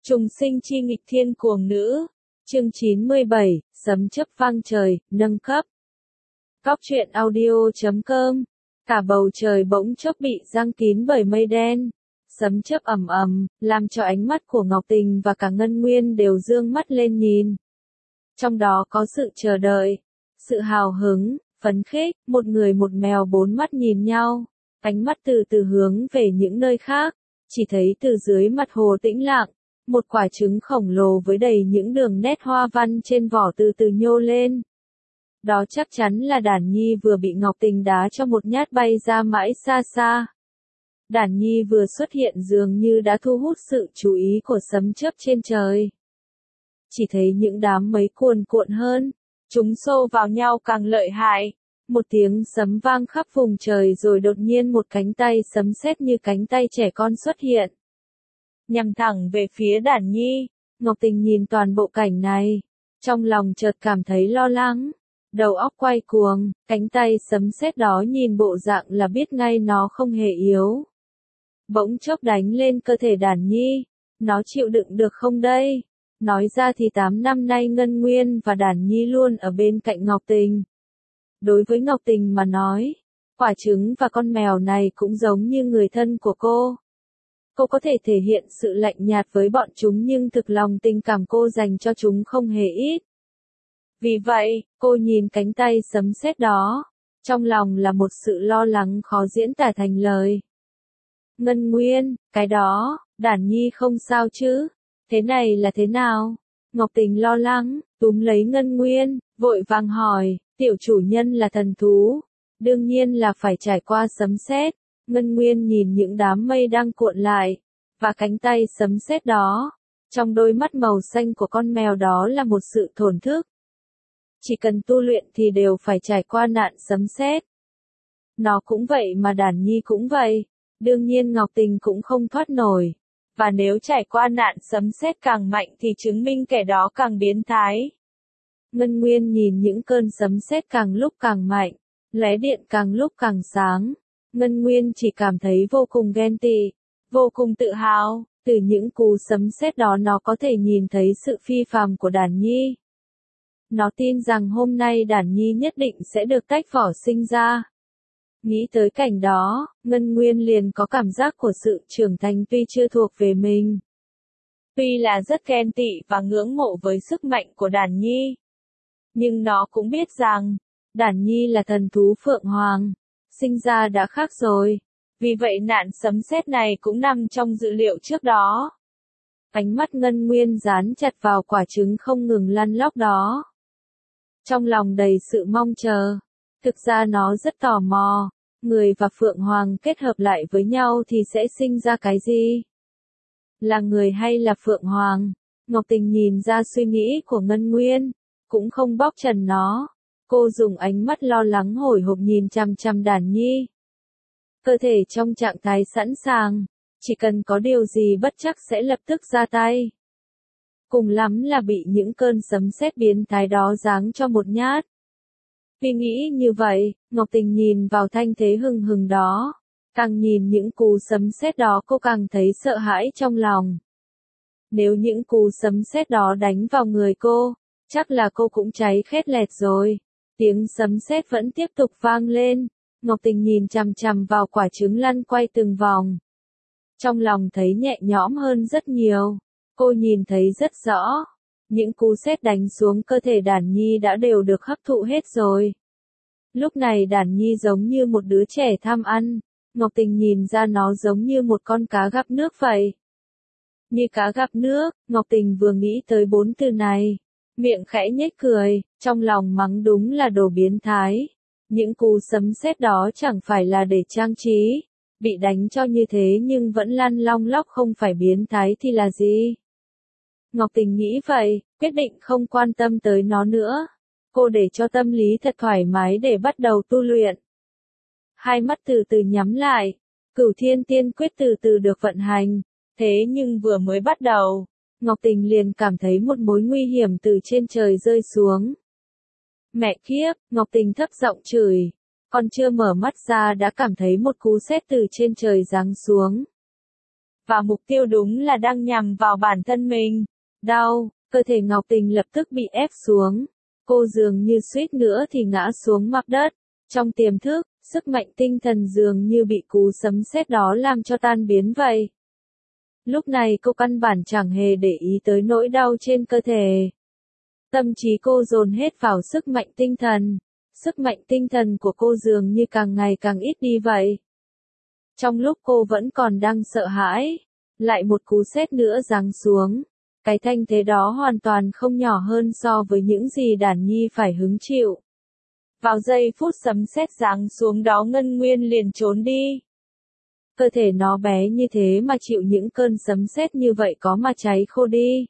Trùng sinh chi nghịch thiên cuồng nữ. Chương 97, sấm chớp vang trời, nâng cấp. Cóc truyện audio.com. Cả bầu trời bỗng chốc bị giăng kín bởi mây đen. Sấm chớp ầm ầm, làm cho ánh mắt của Ngọc Tình và cả Ngân Nguyên đều dương mắt lên nhìn. Trong đó có sự chờ đợi, sự hào hứng, phấn khích, một người một mèo bốn mắt nhìn nhau, ánh mắt từ từ hướng về những nơi khác, chỉ thấy từ dưới mặt hồ tĩnh lặng, một quả trứng khổng lồ với đầy những đường nét hoa văn trên vỏ từ từ nhô lên. Đó chắc chắn là Đản Nhi vừa bị Ngọc Tình đá cho một nhát bay ra mãi xa xa. Đản Nhi vừa xuất hiện dường như đã thu hút sự chú ý của sấm chớp trên trời. Chỉ thấy những đám mây cuồn cuộn hơn, chúng xô vào nhau càng lợi hại. Một tiếng sấm vang khắp vùng trời rồi đột nhiên một cánh tay sấm sét như cánh tay trẻ con xuất hiện. Nhằm thẳng về phía Đản Nhi, Ngọc Tình nhìn toàn bộ cảnh này. Trong lòng chợt cảm thấy lo lắng. Đầu óc quay cuồng, cánh tay sấm sét đó nhìn bộ dạng là biết ngay nó không hề yếu. Bỗng chốc đánh lên cơ thể Đản Nhi. Nó chịu đựng được không đây? Nói ra thì 8 năm nay Ngân Nguyên và Đản Nhi luôn ở bên cạnh Ngọc Tình. Đối với Ngọc Tình mà nói, quả trứng và con mèo này cũng giống như người thân của cô. Cô có thể thể hiện sự lạnh nhạt với bọn chúng nhưng thực lòng tình cảm cô dành cho chúng không hề ít. Vì vậy, cô nhìn cánh tay sấm sét đó, trong lòng là một sự lo lắng khó diễn tả thành lời. Ngân Nguyên, cái đó, Đản Nhi không sao chứ? Thế này là thế nào? Ngọc Tình lo lắng, túm lấy Ngân Nguyên, vội vàng hỏi, tiểu chủ nhân là thần thú, đương nhiên là phải trải qua sấm sét. Ngân Nguyên nhìn những đám mây đang cuộn lại, và cánh tay sấm sét đó, trong đôi mắt màu xanh của con mèo đó là một sự thổn thức. Chỉ cần tu luyện thì đều phải trải qua nạn sấm sét. Nó cũng vậy mà Đản Nhi cũng vậy, đương nhiên Ngọc Tình cũng không thoát nổi. Và nếu trải qua nạn sấm sét càng mạnh thì chứng minh kẻ đó càng biến thái. Ngân Nguyên nhìn những cơn sấm sét càng lúc càng mạnh, lóe điện càng lúc càng sáng. Ngân Nguyên chỉ cảm thấy vô cùng ghen tị, vô cùng tự hào, từ những cú sấm sét đó nó có thể nhìn thấy sự phi phàm của Đản Nhi. Nó tin rằng hôm nay Đản Nhi nhất định sẽ được tách vỏ sinh ra. Nghĩ tới cảnh đó, Ngân Nguyên liền có cảm giác của sự trưởng thành tuy chưa thuộc về mình. Tuy là rất ghen tị và ngưỡng mộ với sức mạnh của Đản Nhi, nhưng nó cũng biết rằng, Đản Nhi là thần thú Phượng Hoàng, sinh ra đã khác rồi. Vì vậy nạn sấm sét này cũng nằm trong dự liệu trước đó. Ánh mắt Ngân Nguyên dán chặt vào quả trứng không ngừng lăn lóc đó. Trong lòng đầy sự mong chờ. Thực ra nó rất tò mò, người và Phượng Hoàng kết hợp lại với nhau thì sẽ sinh ra cái gì? Là người hay là Phượng Hoàng? Ngọc Tình nhìn ra suy nghĩ của Ngân Nguyên, cũng không bóc trần nó. Cô dùng ánh mắt lo lắng hồi hộp nhìn chằm chằm Đản Nhi. Cơ thể trong trạng thái sẵn sàng, chỉ cần có điều gì bất trắc sẽ lập tức ra tay. Cùng lắm là bị những cơn sấm sét biến thái đó giáng cho một nhát. Vì nghĩ như vậy, Ngọc Tình nhìn vào thanh thế hừng hừng đó. Càng nhìn những cú sấm sét đó cô càng thấy sợ hãi trong lòng. Nếu những cú sấm sét đó đánh vào người cô, chắc là cô cũng cháy khét lẹt rồi. Tiếng sấm sét vẫn tiếp tục vang lên. Ngọc Tình nhìn chằm chằm vào quả trứng lăn quay từng vòng. Trong lòng thấy nhẹ nhõm hơn rất nhiều. Cô nhìn thấy rất rõ. Những cú sét đánh xuống cơ thể Đản Nhi đã đều được hấp thụ hết rồi. Lúc này Đản Nhi giống như một đứa trẻ tham ăn. Ngọc Tình nhìn ra nó giống như một con cá gặp nước vậy. Như cá gặp nước, Ngọc Tình vừa nghĩ tới 4 từ này. Miệng khẽ nhếch cười, trong lòng mắng đúng là đồ biến thái. Những cú sấm sét đó chẳng phải là để trang trí. Bị đánh cho như thế nhưng vẫn lăn long lóc không phải biến thái thì là gì? Ngọc Tình nghĩ vậy, quyết định không quan tâm tới nó nữa. Cô để cho tâm lý thật thoải mái để bắt đầu tu luyện. Hai mắt từ từ nhắm lại, Cửu Thiên Tiên Quyết từ từ được vận hành. Thế nhưng vừa mới bắt đầu, Ngọc Tình liền cảm thấy một mối nguy hiểm từ trên trời rơi xuống. Mẹ kiếp, Ngọc Tình thấp giọng chửi. Còn chưa mở mắt ra đã cảm thấy một cú sét từ trên trời giáng xuống. và mục tiêu đúng là đang nhằm vào bản thân mình. Đau, cơ thể Ngọc Tình lập tức bị ép xuống. Cô dường như suýt nữa thì ngã xuống mặt đất. Trong tiềm thức, sức mạnh tinh thần dường như bị cú sấm sét đó làm cho tan biến vậy. Lúc này cô căn bản chẳng hề để ý tới nỗi đau trên cơ thể. Tâm trí cô dồn hết vào sức mạnh tinh thần. Sức mạnh tinh thần của cô dường như càng ngày càng ít đi vậy. Trong lúc cô vẫn còn đang sợ hãi, lại một cú sét nữa giáng xuống. Cái thanh thế đó hoàn toàn không nhỏ hơn so với những gì Đản Nhi phải hứng chịu. Vào giây phút sấm sét giáng xuống đó Ngân Nguyên liền trốn đi. Cơ thể nó bé như thế mà chịu những cơn sấm sét như vậy có mà cháy khô đi.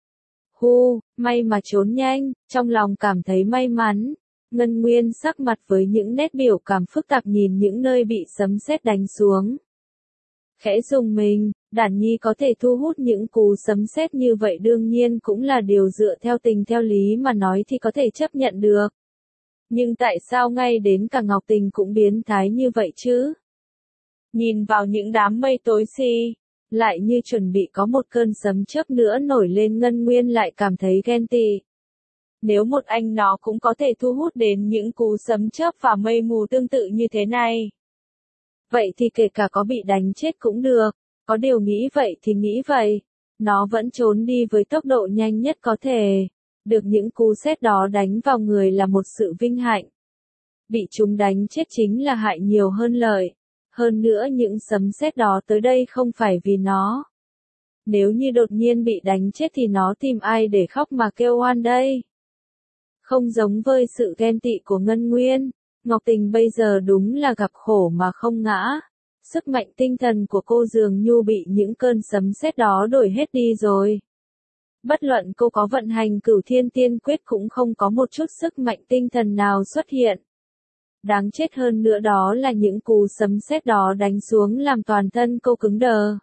May mà trốn nhanh, trong lòng cảm thấy may mắn. Ngân Nguyên sắc mặt với những nét biểu cảm phức tạp nhìn những nơi bị sấm sét đánh xuống. Khẽ rùng mình, Đản Nhi có thể thu hút những cú sấm sét như vậy đương nhiên cũng là điều dựa theo tình theo lý mà nói thì có thể chấp nhận được. Nhưng tại sao ngay đến cả Ngọc Tình cũng biến thái như vậy chứ? Nhìn vào những đám mây tối xì, lại như chuẩn bị có một cơn sấm chớp nữa nổi lên Ngân Nguyên lại cảm thấy ghen tị. Nếu một anh nó cũng có thể thu hút đến những cú sấm chớp và mây mù tương tự như thế này. Vậy thì kể cả có bị đánh chết cũng được, có điều nghĩ vậy thì nghĩ vậy. Nó vẫn trốn đi với tốc độ nhanh nhất có thể. Được những cú sét đó đánh vào người là một sự vinh hạnh. Bị chúng đánh chết chính là hại nhiều hơn lợi. Hơn nữa những sấm sét đó tới đây không phải vì nó. Nếu như đột nhiên bị đánh chết thì nó tìm ai để khóc mà kêu oan đây. Không giống với sự ghen tị của Ngân Nguyên, Ngọc Tình bây giờ đúng là gặp khổ mà không ngã. Sức mạnh tinh thần của cô dường như bị những cơn sấm sét đó đổi hết đi rồi. Bất luận cô có vận hành Cửu Thiên Tiên Quyết cũng không có một chút sức mạnh tinh thần nào xuất hiện. Đáng chết hơn nữa đó là những cú sấm sét đó đánh xuống làm toàn thân cô cứng đờ.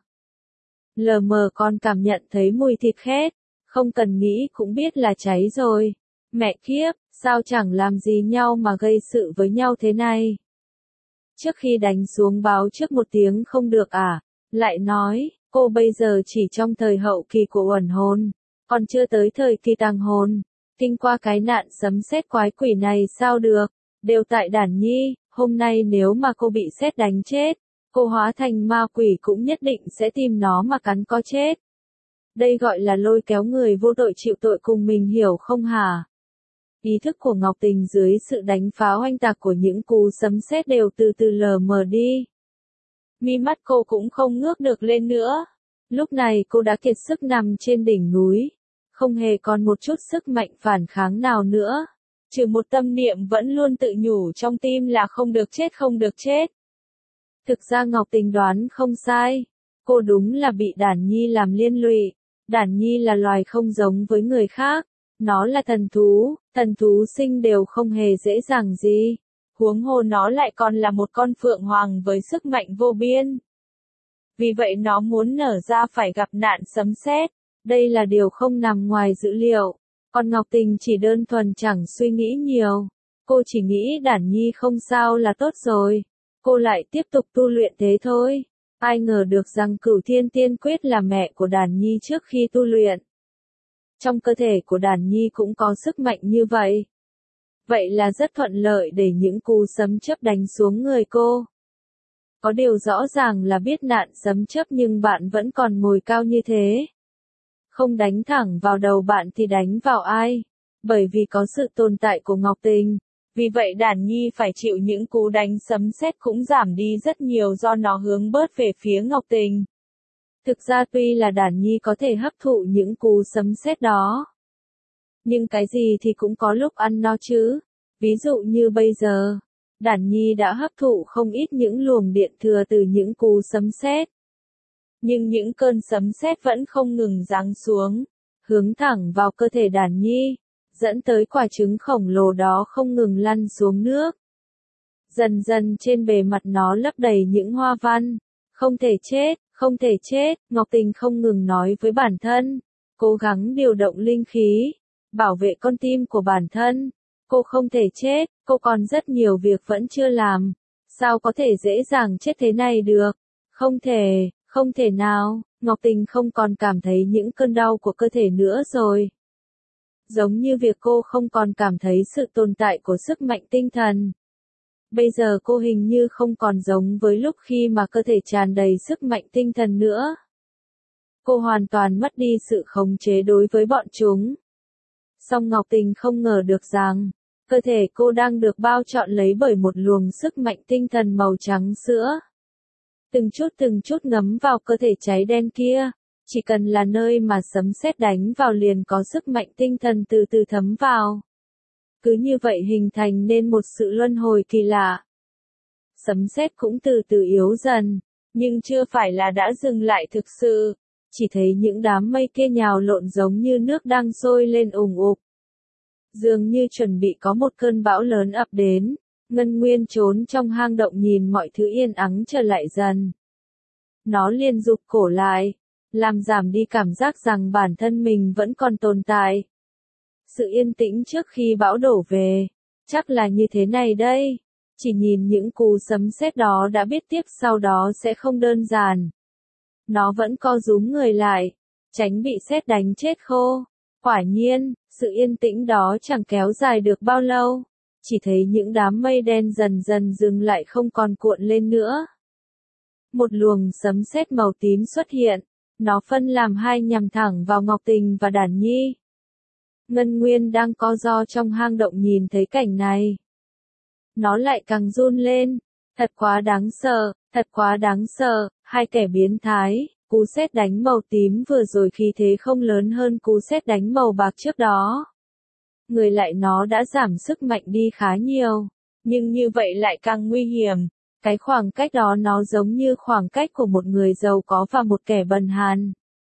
Lờ mờ còn cảm nhận thấy mùi thịt khét, không cần nghĩ cũng biết là cháy rồi. Mẹ kiếp, sao chẳng làm gì nhau mà gây sự với nhau thế này? Trước khi đánh xuống báo trước một tiếng không được à? Lại nói, cô bây giờ chỉ trong thời hậu kỳ của uẩn hồn, còn chưa tới thời kỳ tàng hồn. Kinh qua cái nạn sấm sét quái quỷ này sao được? Đều tại Đản Nhi, hôm nay nếu mà cô bị sét đánh chết, cô hóa thành ma quỷ cũng nhất định sẽ tìm nó mà cắn có chết. Đây gọi là lôi kéo người vô tội chịu tội cùng mình hiểu không hả? Ý thức của Ngọc Tình dưới sự đánh phá oanh tạc của những cú sấm sét đều từ từ lờ mờ đi. Mi mắt cô cũng không ngước được lên nữa. Lúc này cô đã kiệt sức nằm trên đỉnh núi, không hề còn một chút sức mạnh phản kháng nào nữa. Trừ một tâm niệm vẫn luôn tự nhủ trong tim là không được chết không được chết. Thực ra Ngọc Tình đoán không sai. Cô đúng là bị Đản Nhi làm liên lụy. Đản Nhi là loài không giống với người khác. Nó là thần thú sinh đều không hề dễ dàng gì. Huống hồ nó lại còn là một con phượng hoàng với sức mạnh vô biên. Vì vậy nó muốn nở ra phải gặp nạn sấm sét. Đây là điều không nằm ngoài dữ liệu. Còn Ngọc Tình chỉ đơn thuần chẳng suy nghĩ nhiều. Cô chỉ nghĩ Đản Nhi không sao là tốt rồi. Cô lại tiếp tục tu luyện thế thôi. Ai ngờ được rằng Cửu Thiên Tiên Quyết là mẹ của Đản Nhi trước khi tu luyện. Trong cơ thể của Đản Nhi cũng có sức mạnh như vậy. Vậy là rất thuận lợi để những cú sấm chớp đánh xuống người cô. Có điều rõ ràng là biết nạn sấm chớp nhưng bạn vẫn còn ngồi cao như thế. Không đánh thẳng vào đầu bạn thì đánh vào ai? Bởi vì có sự tồn tại của Ngọc Tình. Vì vậy Đản Nhi phải chịu những cú đánh sấm sét cũng giảm đi rất nhiều do nó hướng bớt về phía Ngọc Tình. Thực ra tuy là Đản Nhi có thể hấp thụ những cú sấm sét đó. Nhưng cái gì thì cũng có lúc ăn no chứ. Ví dụ như bây giờ, Đản Nhi đã hấp thụ không ít những luồng điện thừa từ những cú sấm sét. Nhưng những cơn sấm sét vẫn không ngừng giáng xuống, hướng thẳng vào cơ thể Đản Nhi, dẫn tới quả trứng khổng lồ đó không ngừng lăn xuống nước. Dần dần trên bề mặt nó lấp đầy những hoa văn. Không thể chết, Ngọc Tình không ngừng nói với bản thân, cố gắng điều động linh khí, bảo vệ con tim của bản thân. Cô không thể chết, cô còn rất nhiều việc vẫn chưa làm. Sao có thể dễ dàng chết thế này được? Không thể nào, Ngọc Tình không còn cảm thấy những cơn đau của cơ thể nữa rồi. Giống như việc cô không còn cảm thấy sự tồn tại của sức mạnh tinh thần. Bây giờ cô hình như không còn giống với lúc khi mà cơ thể tràn đầy sức mạnh tinh thần nữa. Cô hoàn toàn mất đi sự khống chế đối với bọn chúng. Song Ngọc Tình không ngờ được rằng, cơ thể cô đang được bao trọn lấy bởi một luồng sức mạnh tinh thần màu trắng sữa. Từng chút ngấm vào cơ thể cháy đen kia, chỉ cần là nơi mà sấm sét đánh vào liền có sức mạnh tinh thần từ từ thấm vào. Cứ như vậy hình thành nên một sự luân hồi kỳ lạ. Sấm sét cũng từ từ yếu dần, nhưng chưa phải là đã dừng lại thực sự, chỉ thấy những đám mây kia nhào lộn giống như nước đang sôi lên ùng ục. Dường như chuẩn bị có một cơn bão lớn ập đến, Ngân Nguyên trốn trong hang động nhìn mọi thứ yên ắng trở lại dần. Nó liền rụt cổ lại, làm giảm đi cảm giác rằng bản thân mình vẫn còn tồn tại. Sự yên tĩnh trước khi bão đổ về, chắc là như thế này đây. Chỉ nhìn những cú sấm sét đó đã biết tiếp sau đó sẽ không đơn giản. Nó vẫn co rúm người lại, tránh bị sét đánh chết khô. Quả nhiên, sự yên tĩnh đó chẳng kéo dài được bao lâu. Chỉ thấy những đám mây đen dần dần dừng lại không còn cuộn lên nữa. Một luồng sấm sét màu tím xuất hiện, nó phân làm hai nhằm thẳng vào Ngọc Tình và Đản Nhi. Ngân Nguyên đang co ro trong hang động nhìn thấy cảnh này. Nó lại càng run lên, thật quá đáng sợ, hai kẻ biến thái, cú sét đánh màu tím vừa rồi khí thế không lớn hơn cú sét đánh màu bạc trước đó. Người lại nó đã giảm sức mạnh đi khá nhiều, nhưng như vậy lại càng nguy hiểm. Cái khoảng cách đó nó giống như khoảng cách của một người giàu có và một kẻ bần hàn.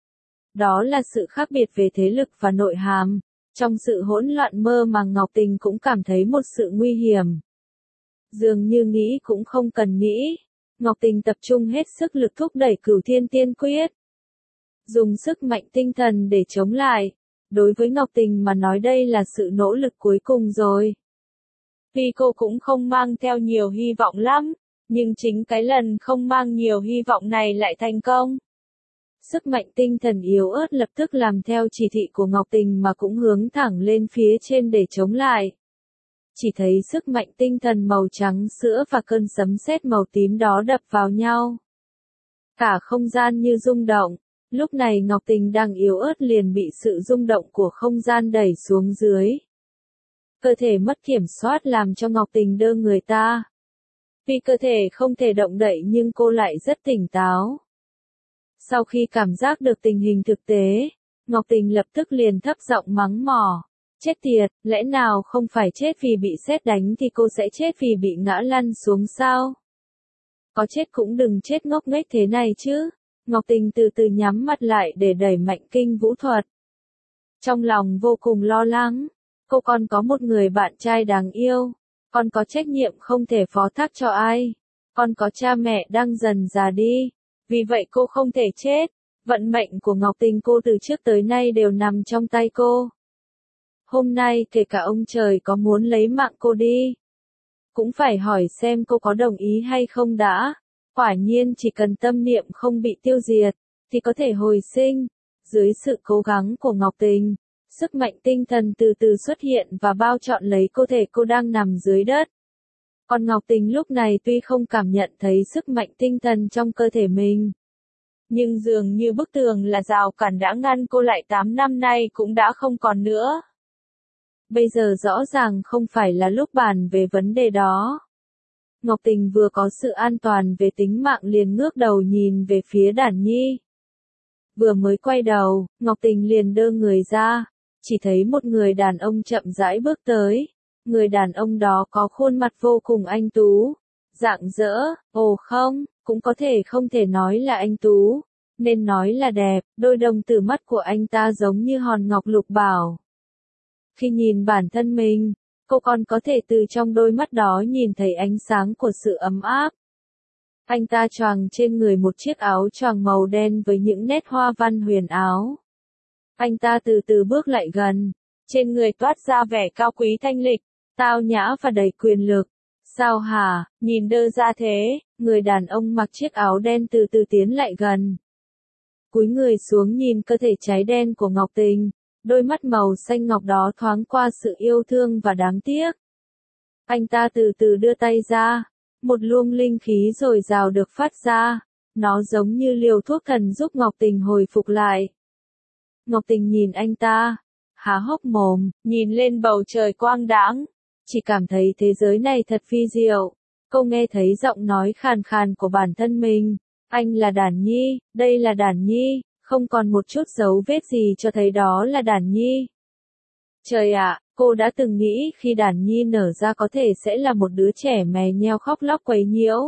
Đó là sự khác biệt về thế lực và nội hàm. Trong sự hỗn loạn mơ màng Ngọc Tình cũng cảm thấy một sự nguy hiểm. Dường như nghĩ cũng không cần nghĩ. Ngọc Tình tập trung hết sức lực thúc đẩy Cửu Thiên Tiên Quyết. Dùng sức mạnh tinh thần để chống lại. Đối với Ngọc Tình mà nói đây là sự nỗ lực cuối cùng rồi. Vì cô cũng không mang theo nhiều hy vọng lắm, nhưng chính cái lần không mang nhiều hy vọng này lại thành công. Sức mạnh tinh thần yếu ớt lập tức làm theo chỉ thị của Ngọc Tình mà cũng hướng thẳng lên phía trên để chống lại. Chỉ thấy sức mạnh tinh thần màu trắng sữa và cơn sấm sét màu tím đó đập vào nhau. Cả không gian như rung động, lúc này Ngọc Tình đang yếu ớt liền bị sự rung động của không gian đẩy xuống dưới. Cơ thể mất kiểm soát làm cho Ngọc Tình đơ người ta. Vì cơ thể không thể động đậy nhưng cô lại rất tỉnh táo. Sau khi cảm giác được tình hình thực tế, Ngọc Tình lập tức liền thấp giọng mắng mỏ. Chết tiệt, lẽ nào không phải chết vì bị sét đánh thì cô sẽ chết vì bị ngã lăn xuống sao? Có chết cũng đừng chết ngốc nghếch thế này chứ. Ngọc Tình từ từ nhắm mắt lại để đẩy mạnh kinh vũ thuật. Trong lòng vô cùng lo lắng, cô còn có một người bạn trai đáng yêu, còn có trách nhiệm không thể phó thác cho ai, còn có cha mẹ đang dần già đi, vì vậy cô không thể chết. Vận mệnh của Ngọc Tình cô từ trước tới nay đều nằm trong tay cô. Hôm nay kể cả ông trời có muốn lấy mạng cô đi, cũng phải hỏi xem cô có đồng ý hay không đã. Quả nhiên chỉ cần tâm niệm không bị tiêu diệt, thì có thể hồi sinh. Dưới sự cố gắng của Ngọc Tình, sức mạnh tinh thần từ từ xuất hiện và bao trọn lấy cơ thể cô đang nằm dưới đất. Còn Ngọc Tình lúc này tuy không cảm nhận thấy sức mạnh tinh thần trong cơ thể mình, nhưng dường như bức tường là rào cản đã ngăn cô lại 8 năm nay cũng đã không còn nữa. Bây giờ rõ ràng không phải là lúc bàn về vấn đề đó. Ngọc Tình vừa có sự an toàn về tính mạng liền ngước đầu nhìn về phía Đản Nhi. Vừa mới quay đầu, Ngọc Tình liền đơ người ra, chỉ thấy một người đàn ông chậm rãi bước tới. Người đàn ông đó có khuôn mặt vô cùng anh tú, rạng rỡ, cũng có thể không thể nói là anh tú, nên nói là đẹp, đôi đồng tử mắt của anh ta giống như hòn ngọc lục bảo. Khi nhìn bản thân mình, cô còn có thể từ trong đôi mắt đó nhìn thấy ánh sáng của sự ấm áp. Anh ta choàng trên người một chiếc áo choàng màu đen với những nét hoa văn huyền ảo. Anh ta từ từ bước lại gần, trên người toát ra vẻ cao quý thanh lịch, tao nhã và đầy quyền lực. Sao hả, nhìn đơ ra thế, Người đàn ông mặc chiếc áo đen từ từ tiến lại gần. Cúi người xuống nhìn cơ thể cháy đen của Ngọc Tình, đôi mắt màu xanh ngọc đó thoáng qua sự yêu thương và đáng tiếc. Anh ta từ từ đưa tay ra, một luồng linh khí dồi dào được phát ra, nó giống như liều thuốc thần giúp Ngọc Tình hồi phục lại. Ngọc Tình nhìn anh ta, há hốc mồm, nhìn lên bầu trời quang đãng, chỉ cảm thấy thế giới này thật phi diệu. Cô nghe thấy giọng nói khàn khàn của bản thân mình, anh là Đản Nhi, đây là Đản Nhi, không còn một chút dấu vết gì cho thấy đó là Đản Nhi. Trời ạ, cô đã từng nghĩ khi Đản Nhi nở ra có thể sẽ là một đứa trẻ mè nheo khóc lóc quấy nhiễu.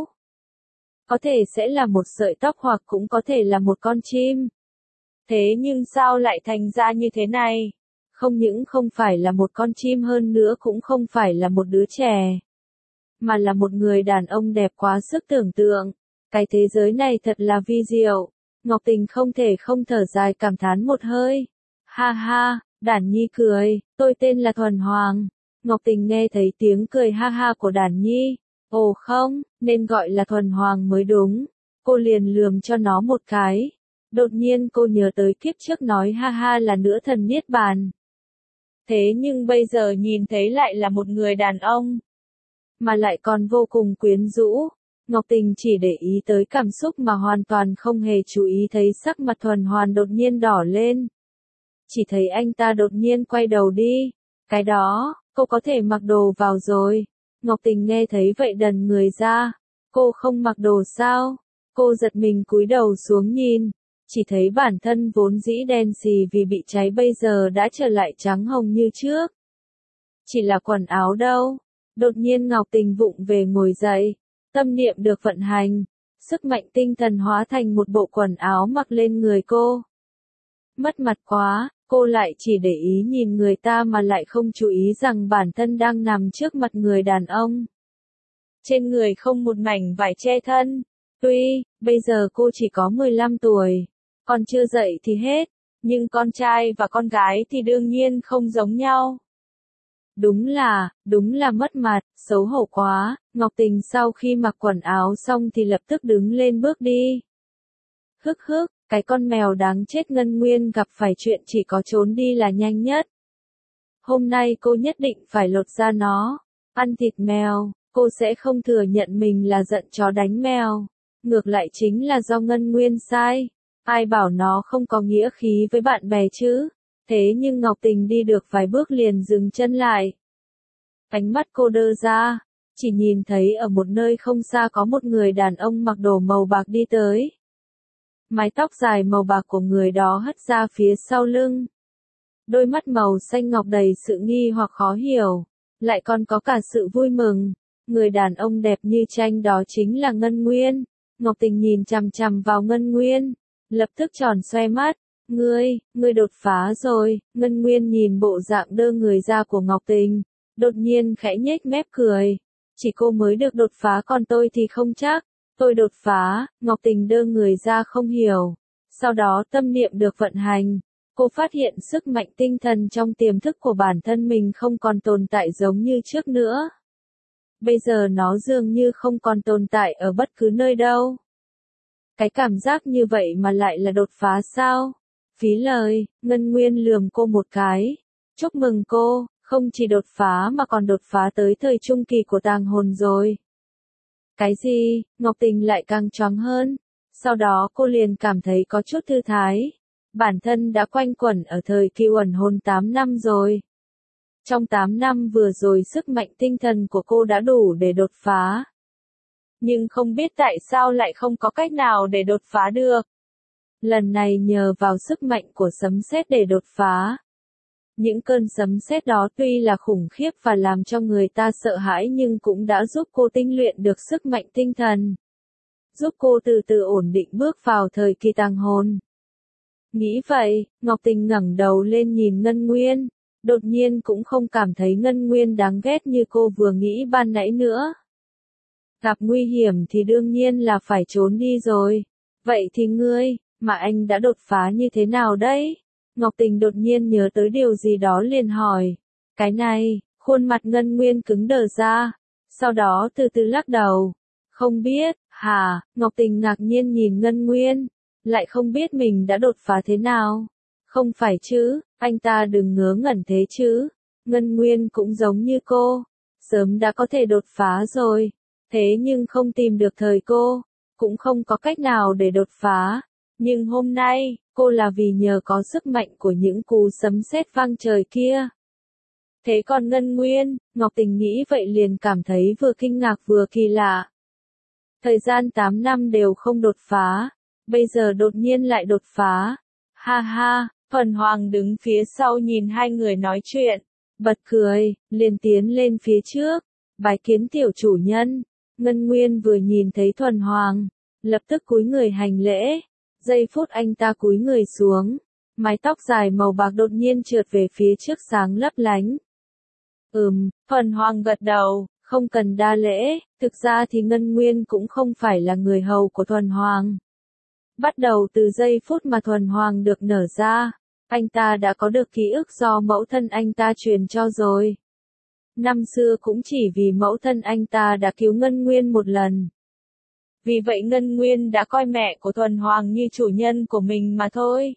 Có thể sẽ là một sợi tóc hoặc cũng có thể là một con chim. Thế nhưng sao lại thành ra như thế này? Không những không phải là một con chim, hơn nữa cũng không phải là một đứa trẻ, mà là một người đàn ông đẹp quá sức tưởng tượng. Cái thế giới này thật là vi diệu. Ngọc Tình không thể không thở dài cảm thán một hơi. Ha ha, Đản Nhi cười, tôi tên là Thuần Hoàng. Ngọc Tình nghe thấy tiếng cười ha ha của Đản Nhi. Ồ không, nên gọi là Thuần Hoàng mới đúng. Cô liền lườm cho nó một cái. Đột nhiên cô nhớ tới kiếp trước nói ha ha là nữ thần Niết Bàn. Thế nhưng bây giờ nhìn thấy lại là một người đàn ông, mà lại còn vô cùng quyến rũ. Ngọc Tình chỉ để ý tới cảm xúc mà hoàn toàn không hề chú ý thấy sắc mặt Thuần Hoàn đột nhiên đỏ lên. Chỉ thấy anh ta đột nhiên quay đầu đi. Cái đó, cô có thể mặc đồ vào rồi. Ngọc Tình nghe thấy vậy đần người ra. Cô không mặc đồ sao? Cô giật mình cúi đầu xuống nhìn. Chỉ thấy bản thân vốn dĩ đen xì vì bị cháy bây giờ đã trở lại trắng hồng như trước. Chỉ là quần áo đâu. Đột nhiên Ngọc Tình vụng về ngồi dậy. Tâm niệm được vận hành. Sức mạnh tinh thần hóa thành một bộ quần áo mặc lên người cô. Mất mặt quá, cô lại chỉ để ý nhìn người ta mà lại không chú ý rằng bản thân đang nằm trước mặt người đàn ông. Trên người không một mảnh vải che thân. Tuy, bây giờ cô chỉ có 15 tuổi, còn chưa dậy thì hết, nhưng con trai và con gái thì đương nhiên không giống nhau. Đúng là mất mặt, xấu hổ quá. Ngọc Tình sau khi mặc quần áo xong thì lập tức đứng lên bước đi. Hức hức, cái con mèo đáng chết Ngân Nguyên gặp phải chuyện chỉ có trốn đi là nhanh nhất. Hôm nay cô nhất định phải lột da nó, ăn thịt mèo, cô sẽ không thừa nhận mình là giận chó đánh mèo. Ngược lại chính là do Ngân Nguyên sai. Ai bảo nó không có nghĩa khí với bạn bè chứ. Thế nhưng Ngọc Tình đi được vài bước liền dừng chân lại. Ánh mắt cô đơ ra, chỉ nhìn thấy ở một nơi không xa có một người đàn ông mặc đồ màu bạc đi tới. Mái tóc dài màu bạc của người đó hất ra phía sau lưng. Đôi mắt màu xanh ngọc đầy sự nghi hoặc khó hiểu, lại còn có cả sự vui mừng. Người đàn ông đẹp như tranh đó chính là Ngân Nguyên. Ngọc Tình nhìn chằm chằm vào Ngân Nguyên, lập tức tròn xoe mắt. Ngươi đột phá rồi. Ngân Nguyên nhìn bộ dạng đơ người ra của Ngọc Tình, đột nhiên khẽ nhếch mép cười. Chỉ cô mới được đột phá còn tôi thì không chắc. Tôi đột phá. Ngọc Tình đơ người ra không hiểu. Sau đó tâm niệm được vận hành. Cô phát hiện sức mạnh tinh thần trong tiềm thức của bản thân mình không còn tồn tại giống như trước nữa. Bây giờ nó dường như không còn tồn tại ở bất cứ nơi đâu. Cái cảm giác như vậy mà lại là đột phá sao? Phí lời. Ngân Nguyên lườm cô một cái. Chúc mừng cô, không chỉ đột phá mà còn đột phá tới thời trung kỳ của tàng hồn rồi. Cái gì? Ngọc Tình lại càng choáng hơn. Sau đó cô liền cảm thấy có chút thư thái. Bản thân đã quanh quẩn ở thời kỳ ẩn hồn 8 năm rồi. Trong 8 năm vừa rồi sức mạnh tinh thần của cô đã đủ để đột phá. Nhưng không biết tại sao lại không có cách nào để đột phá được. Lần này nhờ vào sức mạnh của sấm sét để đột phá. Những cơn sấm sét đó tuy là khủng khiếp và làm cho người ta sợ hãi nhưng cũng đã giúp cô tinh luyện được sức mạnh tinh thần. Giúp cô từ từ ổn định bước vào thời kỳ tàng hồn. Nghĩ vậy, Ngọc Tình ngẩng đầu lên nhìn Ngân Nguyên. Đột nhiên cũng không cảm thấy Ngân Nguyên đáng ghét như cô vừa nghĩ ban nãy nữa. Gặp nguy hiểm thì đương nhiên là phải trốn đi rồi. Vậy thì mà anh đã đột phá như thế nào đấy? Ngọc Tình đột nhiên nhớ tới điều gì đó liền hỏi. Cái này, khuôn mặt Ngân Nguyên cứng đờ ra. Sau đó từ từ lắc đầu. Không biết, hả? Ngọc Tình ngạc nhiên nhìn Ngân Nguyên, lại không biết mình đã đột phá thế nào. Không phải chứ, anh ta đừng ngớ ngẩn thế chứ. Ngân Nguyên cũng giống như cô, sớm đã có thể đột phá rồi. Thế nhưng không tìm được thời cô, cũng không có cách nào để đột phá. Nhưng hôm nay, cô là vì nhờ có sức mạnh của những cú sấm sét vang trời kia. Thế còn Ngân Nguyên, Ngọc Tình nghĩ vậy liền cảm thấy vừa kinh ngạc vừa kỳ lạ. Thời gian 8 năm đều không đột phá, bây giờ đột nhiên lại đột phá. Ha ha, Thuần Hoàng đứng phía sau nhìn hai người nói chuyện, bật cười, liền tiến lên phía trước, bái kiến tiểu chủ nhân. Ngân Nguyên vừa nhìn thấy Thuần Hoàng, lập tức cúi người hành lễ. Giây phút anh ta cúi người xuống, mái tóc dài màu bạc đột nhiên trượt về phía trước sáng lấp lánh. Thuần Hoàng gật đầu, không cần đa lễ, thực ra thì Ngân Nguyên cũng không phải là người hầu của Thuần Hoàng. Bắt đầu từ giây phút mà Thuần Hoàng được nở ra, anh ta đã có được ký ức do mẫu thân anh ta truyền cho rồi. Năm xưa cũng chỉ vì mẫu thân anh ta đã cứu Ngân Nguyên một lần. Vì vậy Ngân Nguyên đã coi mẹ của Thuần Hoàng như chủ nhân của mình mà thôi.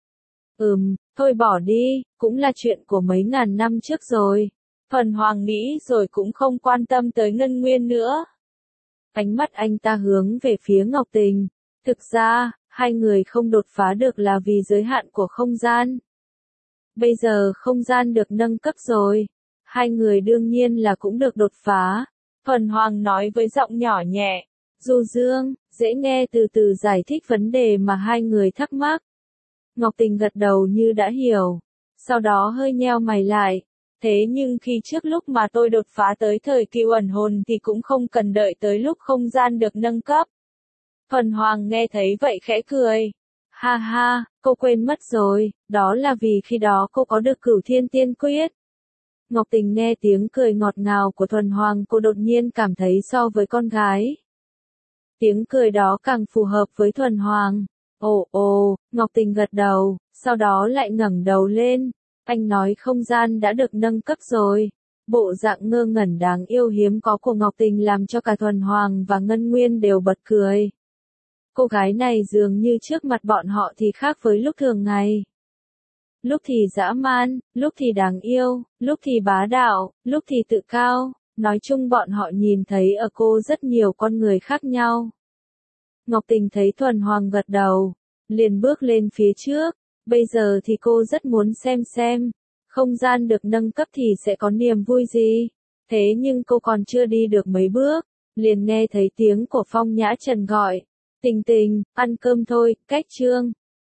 Thôi bỏ đi, cũng là chuyện của mấy ngàn năm trước rồi. Thuần Hoàng nghĩ rồi cũng không quan tâm tới Ngân Nguyên nữa. Ánh mắt anh ta hướng về phía Ngọc Tình. Thực ra, hai người không đột phá được là vì giới hạn của không gian. Bây giờ không gian được nâng cấp rồi. Hai người đương nhiên là cũng được đột phá. Thuần Hoàng nói với giọng nhỏ nhẹ. Du dương, dễ nghe từ từ giải thích vấn đề mà hai người thắc mắc. Ngọc Tình gật đầu như đã hiểu. Sau đó hơi nheo mày lại. Thế nhưng khi trước lúc mà tôi đột phá tới thời kỳ ẩn hồn thì cũng không cần đợi tới lúc không gian được nâng cấp. Thuần Hoàng nghe thấy vậy khẽ cười. Ha ha, cô quên mất rồi, đó là vì khi đó cô có được Cửu Thiên Tiên Quyết. Ngọc Tình nghe tiếng cười ngọt ngào của Thuần Hoàng, cô đột nhiên cảm thấy so với con gái. Tiếng cười đó càng phù hợp với Thuần Hoàng. Ồ, Ngọc Tình gật đầu, sau đó lại ngẩng đầu lên. Anh nói không gian đã được nâng cấp rồi. Bộ dạng ngơ ngẩn đáng yêu hiếm có của Ngọc Tình làm cho cả Thuần Hoàng và Ngân Nguyên đều bật cười. Cô gái này dường như trước mặt bọn họ thì khác với lúc thường ngày. Lúc thì dã man, lúc thì đáng yêu, lúc thì bá đạo, lúc thì tự cao. Nói chung bọn họ nhìn thấy ở cô rất nhiều con người khác nhau. Ngọc Tình thấy Thuần Hoàng gật đầu, liền bước lên phía trước. Bây giờ thì cô rất muốn xem, không gian được nâng cấp thì sẽ có niềm vui gì. Thế nhưng cô còn chưa đi được mấy bước, liền nghe thấy tiếng của Phong Nhã Trần gọi. Tình Tình, ăn cơm thôi, cách chương.